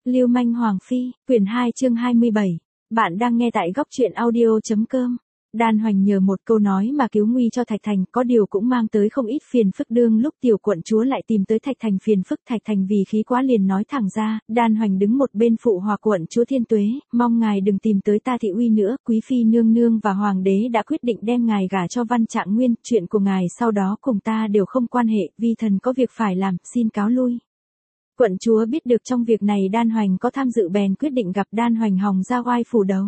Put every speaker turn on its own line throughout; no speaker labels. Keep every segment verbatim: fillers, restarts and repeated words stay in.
Lưu manh Hoàng Phi, quyển hai chương hai mươi bảy. Bạn đang nghe tại góc truyện audio.com. Đan Hoành nhờ một câu nói mà cứu nguy cho Thạch Thành, có điều cũng mang tới không ít phiền phức. Đương lúc tiểu quận chúa lại tìm tới Thạch Thành phiền phức, Thạch Thành vì khí quá liền nói thẳng ra. Đan Hoành đứng một bên phụ hòa quận chúa Thiên Tuế, mong ngài đừng tìm tới ta thị uy nữa. Quý phi nương nương và hoàng đế đã quyết định đem ngài gả cho Văn Trạng Nguyên, chuyện của ngài sau đó cùng ta đều không quan hệ, vi thần có việc phải làm, xin cáo lui. Quận chúa biết được trong việc này Đan Hoành có tham dự bèn quyết định gặp Đan Hoành hòng ra oai phủ đầu.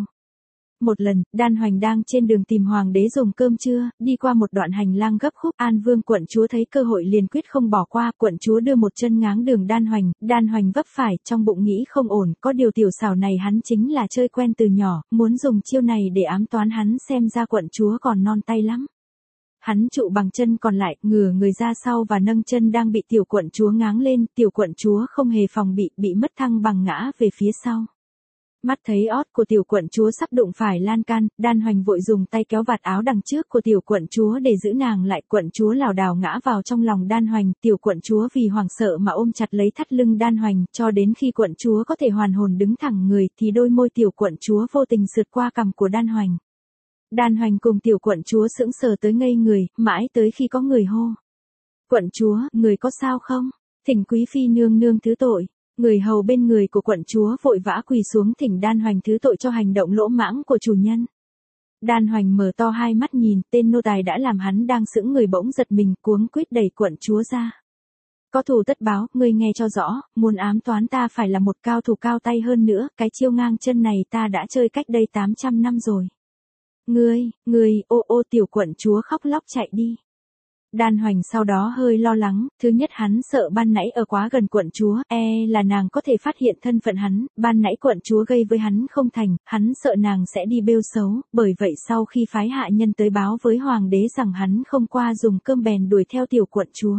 Một lần, Đan Hoành đang trên đường tìm hoàng đế dùng cơm trưa, đi qua một đoạn hành lang gấp khúc, An Vương quận chúa thấy cơ hội liền quyết không bỏ qua, quận chúa đưa một chân ngáng đường Đan Hoành, Đan Hoành vấp phải, trong bụng nghĩ không ổn, có điều tiểu xảo này hắn chính là chơi quen từ nhỏ, muốn dùng chiêu này để ám toán hắn, xem ra quận chúa còn non tay lắm. Hắn trụ bằng chân còn lại, ngửa người ra sau và nâng chân đang bị tiểu quận chúa ngáng lên, tiểu quận chúa không hề phòng bị, bị mất thăng bằng ngã về phía sau. Mắt thấy ót của tiểu quận chúa sắp đụng phải lan can, Đan Hoành vội dùng tay kéo vạt áo đằng trước của tiểu quận chúa để giữ nàng lại, quận chúa lảo đảo ngã vào trong lòng Đan Hoành, tiểu quận chúa vì hoảng sợ mà ôm chặt lấy thắt lưng Đan Hoành, cho đến khi quận chúa có thể hoàn hồn đứng thẳng người thì đôi môi tiểu quận chúa vô tình sượt qua cằm của Đan Hoành. Đan Hoành cùng tiểu quận chúa sững sờ tới ngây người, mãi tới khi có người hô. Quận chúa, người có sao không? Thỉnh quý phi nương nương thứ tội. Người hầu bên người của quận chúa vội vã quỳ xuống thỉnh Đan Hoành thứ tội cho hành động lỗ mãng của chủ nhân. Đan Hoành mở to hai mắt nhìn, tên nô tài đã làm hắn đang sững người bỗng giật mình, cuống quýt đẩy quận chúa ra. Có thù tất báo, ngươi nghe cho rõ, muốn ám toán ta phải là một cao thủ cao tay hơn nữa, cái chiêu ngang chân này ta đã chơi cách đây tám trăm năm rồi. Ngươi, ngươi, ô ô tiểu quận chúa khóc lóc chạy đi. Đan Hoành sau đó hơi lo lắng, thứ nhất hắn sợ ban nãy ở quá gần quận chúa, e là nàng có thể phát hiện thân phận hắn, ban nãy quận chúa gây với hắn không thành, hắn sợ nàng sẽ đi bêu xấu, bởi vậy sau khi phái hạ nhân tới báo với hoàng đế rằng hắn không qua dùng cơm bèn đuổi theo tiểu quận chúa.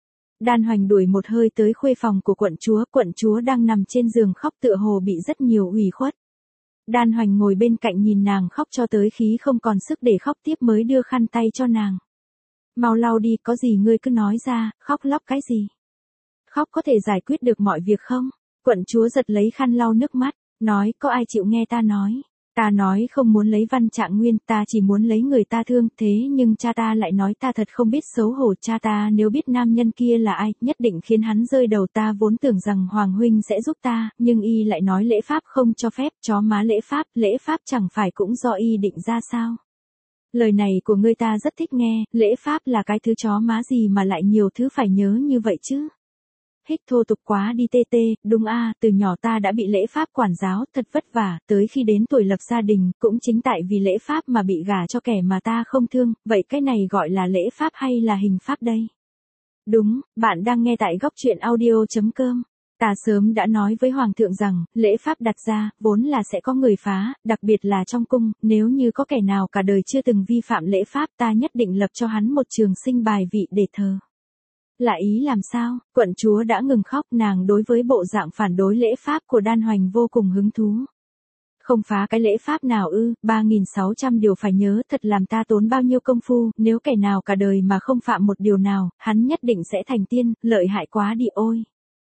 Đan Hoành đuổi một hơi tới khuê phòng của quận chúa, quận chúa đang nằm trên giường khóc tựa hồ bị rất nhiều ủy khuất. Đan Hoành ngồi bên cạnh nhìn nàng khóc cho tới khi không còn sức để khóc tiếp mới đưa khăn tay cho nàng. Mau lau đi, có gì ngươi cứ nói ra, khóc lóc cái gì? Khóc có thể giải quyết được mọi việc không? Quận chúa giật lấy khăn lau nước mắt, nói có ai chịu nghe ta nói. Ta nói không muốn lấy Văn Trạng Nguyên, ta chỉ muốn lấy người ta thương, thế nhưng cha ta lại nói ta thật không biết xấu hổ, cha ta nếu biết nam nhân kia là ai, nhất định khiến hắn rơi đầu. Ta vốn tưởng rằng Hoàng huynh sẽ giúp ta, nhưng y lại nói lễ pháp không cho phép, chó má lễ pháp, lễ pháp chẳng phải cũng do y định ra sao? Lời này của ngươi ta rất thích nghe, lễ pháp là cái thứ chó má gì mà lại nhiều thứ phải nhớ như vậy chứ? Hích thô tục quá đi tê tê, đúng a, à, từ nhỏ ta đã bị lễ pháp quản giáo, thật vất vả, tới khi đến tuổi lập gia đình, cũng chính tại vì lễ pháp mà bị gả cho kẻ mà ta không thương, vậy cái này gọi là lễ pháp hay là hình pháp đây? Đúng, bạn đang nghe tại góc truyện audio.com. Ta sớm đã nói với Hoàng thượng rằng, lễ pháp đặt ra, vốn là sẽ có người phá, đặc biệt là trong cung, nếu như có kẻ nào cả đời chưa từng vi phạm lễ pháp ta nhất định lập cho hắn một trường sinh bài vị để thờ. Là ý làm sao? Quận chúa đã ngừng khóc, nàng đối với bộ dạng phản đối lễ pháp của Đan Hoành vô cùng hứng thú. Không phá cái lễ pháp nào ư, ba nghìn sáu trăm điều phải nhớ, thật làm ta tốn bao nhiêu công phu, nếu kẻ nào cả đời mà không phạm một điều nào, hắn nhất định sẽ thành tiên, lợi hại quá đi ôi.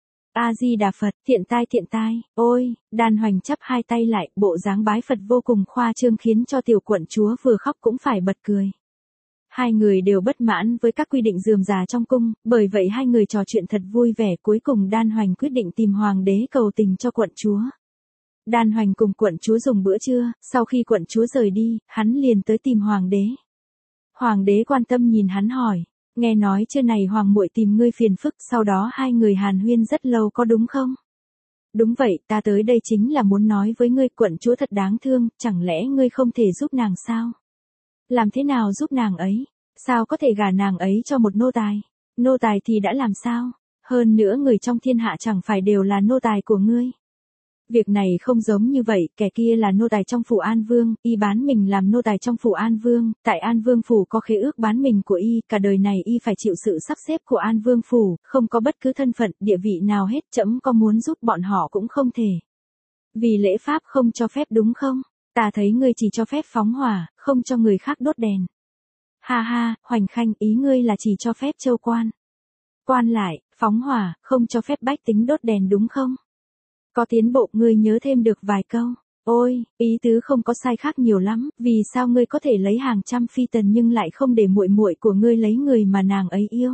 A-di-đà Phật, thiện tai thiện tai, ôi, Đan Hoành chắp hai tay lại, bộ dáng bái Phật vô cùng khoa trương khiến cho tiểu quận chúa vừa khóc cũng phải bật cười. Hai người đều bất mãn với các quy định rườm rà trong cung, bởi vậy hai người trò chuyện thật vui vẻ, cuối cùng Đan Hoành quyết định tìm hoàng đế cầu tình cho quận chúa. Đan Hoành cùng quận chúa dùng bữa trưa, sau khi quận chúa rời đi, hắn liền tới tìm hoàng đế. Hoàng đế quan tâm nhìn hắn hỏi. Nghe nói trưa này hoàng muội tìm ngươi phiền phức, sau đó hai người hàn huyên rất lâu có đúng không? Đúng vậy, ta tới đây chính là muốn nói với ngươi, quận chúa thật đáng thương, chẳng lẽ ngươi không thể giúp nàng sao? Làm thế nào giúp nàng ấy? Sao có thể gả nàng ấy cho một nô tài? Nô tài thì đã làm sao? Hơn nữa người trong thiên hạ chẳng phải đều là nô tài của ngươi. Việc này không giống như vậy, kẻ kia là nô tài trong phủ An Vương, y bán mình làm nô tài trong phủ An Vương, tại An Vương phủ có khế ước bán mình của y, cả đời này y phải chịu sự sắp xếp của An Vương phủ, không có bất cứ thân phận, địa vị nào hết, trẫm có muốn giúp bọn họ cũng không thể. Vì lễ pháp không cho phép đúng không? Ta thấy ngươi chỉ cho phép phóng hỏa, không cho người khác đốt đèn. Ha ha, Hoành Khanh, ý ngươi là chỉ cho phép châu quan. Quan lại, phóng hỏa, không cho phép bách tính đốt đèn đúng không? Có tiến bộ, ngươi nhớ thêm được vài câu. Ôi, ý tứ không có sai khác nhiều lắm, vì sao ngươi có thể lấy hàng trăm phi tần nhưng lại không để muội muội của ngươi lấy người mà nàng ấy yêu?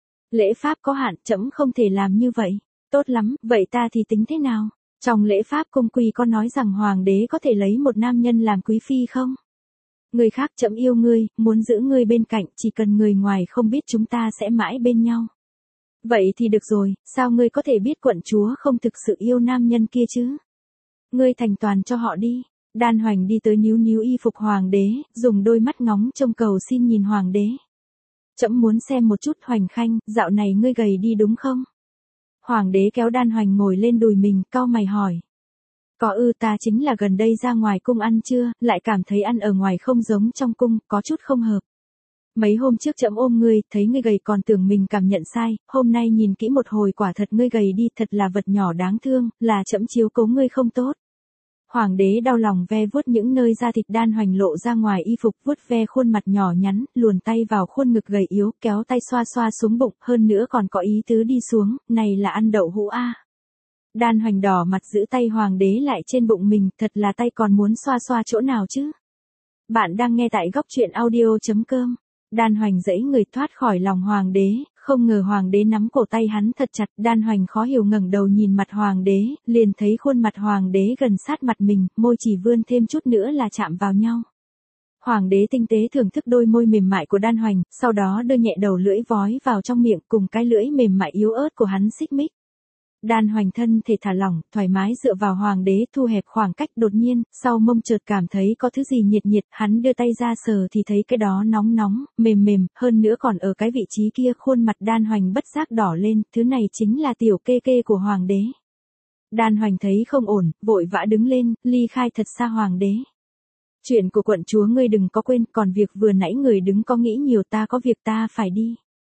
Lễ pháp có hạn, trẫm không thể làm như vậy. Tốt lắm, vậy ta thì tính thế nào? Trong lễ pháp cung quy có nói rằng hoàng đế có thể lấy một nam nhân làm quý phi không? Người khác trẫm yêu ngươi, muốn giữ ngươi bên cạnh, chỉ cần người ngoài không biết chúng ta sẽ mãi bên nhau. Vậy thì được rồi, sao ngươi có thể biết quận chúa không thực sự yêu nam nhân kia chứ? Ngươi thành toàn cho họ đi. Đan Hoành đi tới níu níu y phục hoàng đế, dùng đôi mắt ngóng trông cầu xin nhìn hoàng đế. Trẫm muốn xem một chút Hoành khanh, dạo này ngươi gầy đi đúng không? Hoàng đế kéo Đan Hoành ngồi lên đùi mình, cau mày hỏi. Có ư, ta chính là gần đây ra ngoài cung ăn trưa, lại cảm thấy ăn ở ngoài không giống trong cung, có chút không hợp. Mấy hôm trước trẫm ôm ngươi, thấy ngươi gầy còn tưởng mình cảm nhận sai, hôm nay nhìn kỹ một hồi quả thật ngươi gầy đi, thật là vật nhỏ đáng thương, là trẫm chiếu cố ngươi không tốt. Hoàng đế đau lòng ve vuốt những nơi da thịt Đan Hoành lộ ra ngoài y phục, vuốt ve khuôn mặt nhỏ nhắn, luồn tay vào khuôn ngực gầy yếu, kéo tay xoa xoa xuống bụng, hơn nữa còn có ý tứ đi xuống, này là ăn đậu hũ a. Đan Hoành đỏ mặt giữ tay hoàng đế lại trên bụng mình, thật là tay còn muốn xoa xoa chỗ nào chứ? Bạn đang nghe tại góc truyện audio chấm com. Đan Hoành giãy người thoát khỏi lòng hoàng đế, không ngờ hoàng đế nắm cổ tay hắn thật chặt, Đan Hoành khó hiểu ngẩng đầu nhìn mặt hoàng đế, liền thấy khuôn mặt hoàng đế gần sát mặt mình, môi chỉ vươn thêm chút nữa là chạm vào nhau. Hoàng đế tinh tế thưởng thức đôi môi mềm mại của Đan Hoành, sau đó đưa nhẹ đầu lưỡi vói vào trong miệng cùng cái lưỡi mềm mại yếu ớt của hắn xích mích. Đan Hoành thân thể thả lỏng, thoải mái dựa vào hoàng đế thu hẹp khoảng cách, đột nhiên, sau mông chợt cảm thấy có thứ gì nhiệt nhiệt, hắn đưa tay ra sờ thì thấy cái đó nóng nóng, mềm mềm, hơn nữa còn ở cái vị trí kia, khuôn mặt Đan Hoành bất giác đỏ lên, thứ này chính là tiểu kê kê của hoàng đế. Đan Hoành thấy không ổn, vội vã đứng lên, ly khai thật xa hoàng đế. Chuyện của quận chúa ngươi đừng có quên, còn việc vừa nãy người đứng có nghĩ nhiều, ta có việc ta phải đi.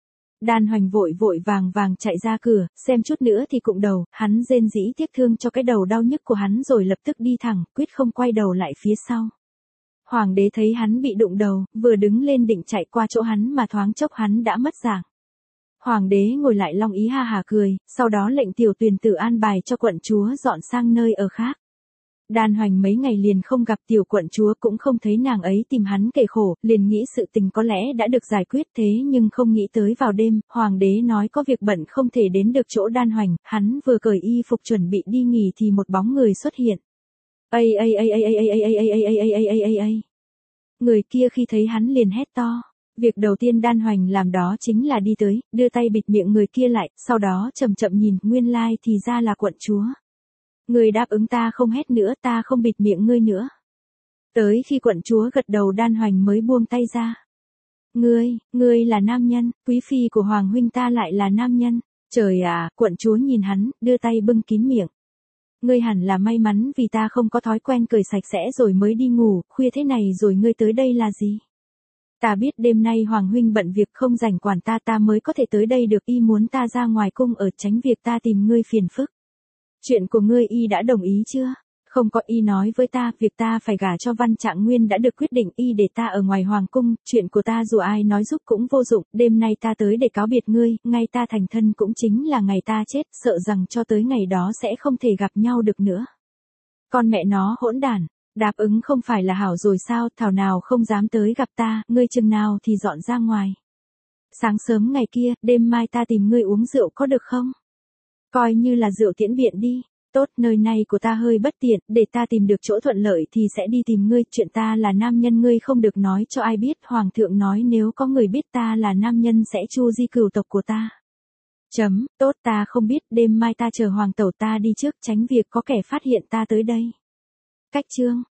Đan Hoành vội vội vàng vàng chạy ra cửa, xem chút nữa thì cụng đầu, hắn rên rỉ tiếc thương cho cái đầu đau nhức của hắn rồi lập tức đi thẳng, quyết không quay đầu lại phía sau. Hoàng đế thấy hắn bị đụng đầu, vừa đứng lên định chạy qua chỗ hắn mà thoáng chốc hắn đã mất dạng. Hoàng đế ngồi lại long ý ha hà cười, sau đó lệnh tiểu tuyền tử an bài cho quận chúa dọn sang nơi ở khác. Đan Hoành mấy ngày liền không gặp tiểu quận chúa, cũng không thấy nàng ấy tìm hắn kể khổ, liền nghĩ sự tình có lẽ đã được giải quyết, thế nhưng không nghĩ tới vào đêm, hoàng đế nói có việc bận không thể đến được chỗ Đan Hoành, hắn vừa cởi y phục chuẩn bị đi nghỉ thì một bóng người xuất hiện. Ây ây ây ây ây ây ây ây ây ây ây ây ây ây ây. Người kia khi thấy hắn liền hét to. Việc đầu tiên Đan Hoành làm đó chính là đi tới, đưa tay bịt miệng người kia lại, sau đó chậm chậm nhìn, nguyên lai thì ra là quận chúa. Ngươi đáp ứng ta không hét nữa, ta không bịt miệng ngươi nữa. Tới khi quận chúa gật đầu Đan Hoành mới buông tay ra. Ngươi, ngươi là nam nhân, quý phi của hoàng huynh ta lại là nam nhân. Trời à, quận chúa nhìn hắn, đưa tay bưng kín miệng. Ngươi hẳn là may mắn vì ta không có thói quen cởi sạch sẽ rồi mới đi ngủ, khuya thế này rồi ngươi tới đây là gì? Ta biết đêm nay hoàng huynh bận việc không rảnh quản ta, ta mới có thể tới đây được, y muốn ta ra ngoài cung ở tránh việc ta tìm ngươi phiền phức. Chuyện của ngươi y đã đồng ý chưa? Không có, y nói với ta, việc ta phải gả cho Văn Trạng Nguyên đã được quyết định, y để ta ở ngoài hoàng cung, chuyện của ta dù ai nói giúp cũng vô dụng, đêm nay ta tới để cáo biệt ngươi, ngay ta thành thân cũng chính là ngày ta chết, sợ rằng cho tới ngày đó sẽ không thể gặp nhau được nữa. Con mẹ nó hỗn đản, đáp ứng không phải là hảo rồi sao, thảo nào không dám tới gặp ta, ngươi chừng nào thì dọn ra ngoài. Sáng sớm ngày kia, đêm mai ta tìm ngươi uống rượu có được không? Coi như là rượu tiễn biện đi. Tốt, nơi này của ta hơi bất tiện, để ta tìm được chỗ thuận lợi thì sẽ đi tìm ngươi, chuyện ta là nam nhân ngươi không được nói cho ai biết, hoàng thượng nói nếu có người biết ta là nam nhân sẽ chu di cửu tộc của ta. Chấm, tốt ta không biết, đêm mai ta chờ hoàng tẩu ta đi trước, tránh việc có kẻ phát hiện ta tới đây. Cách chương.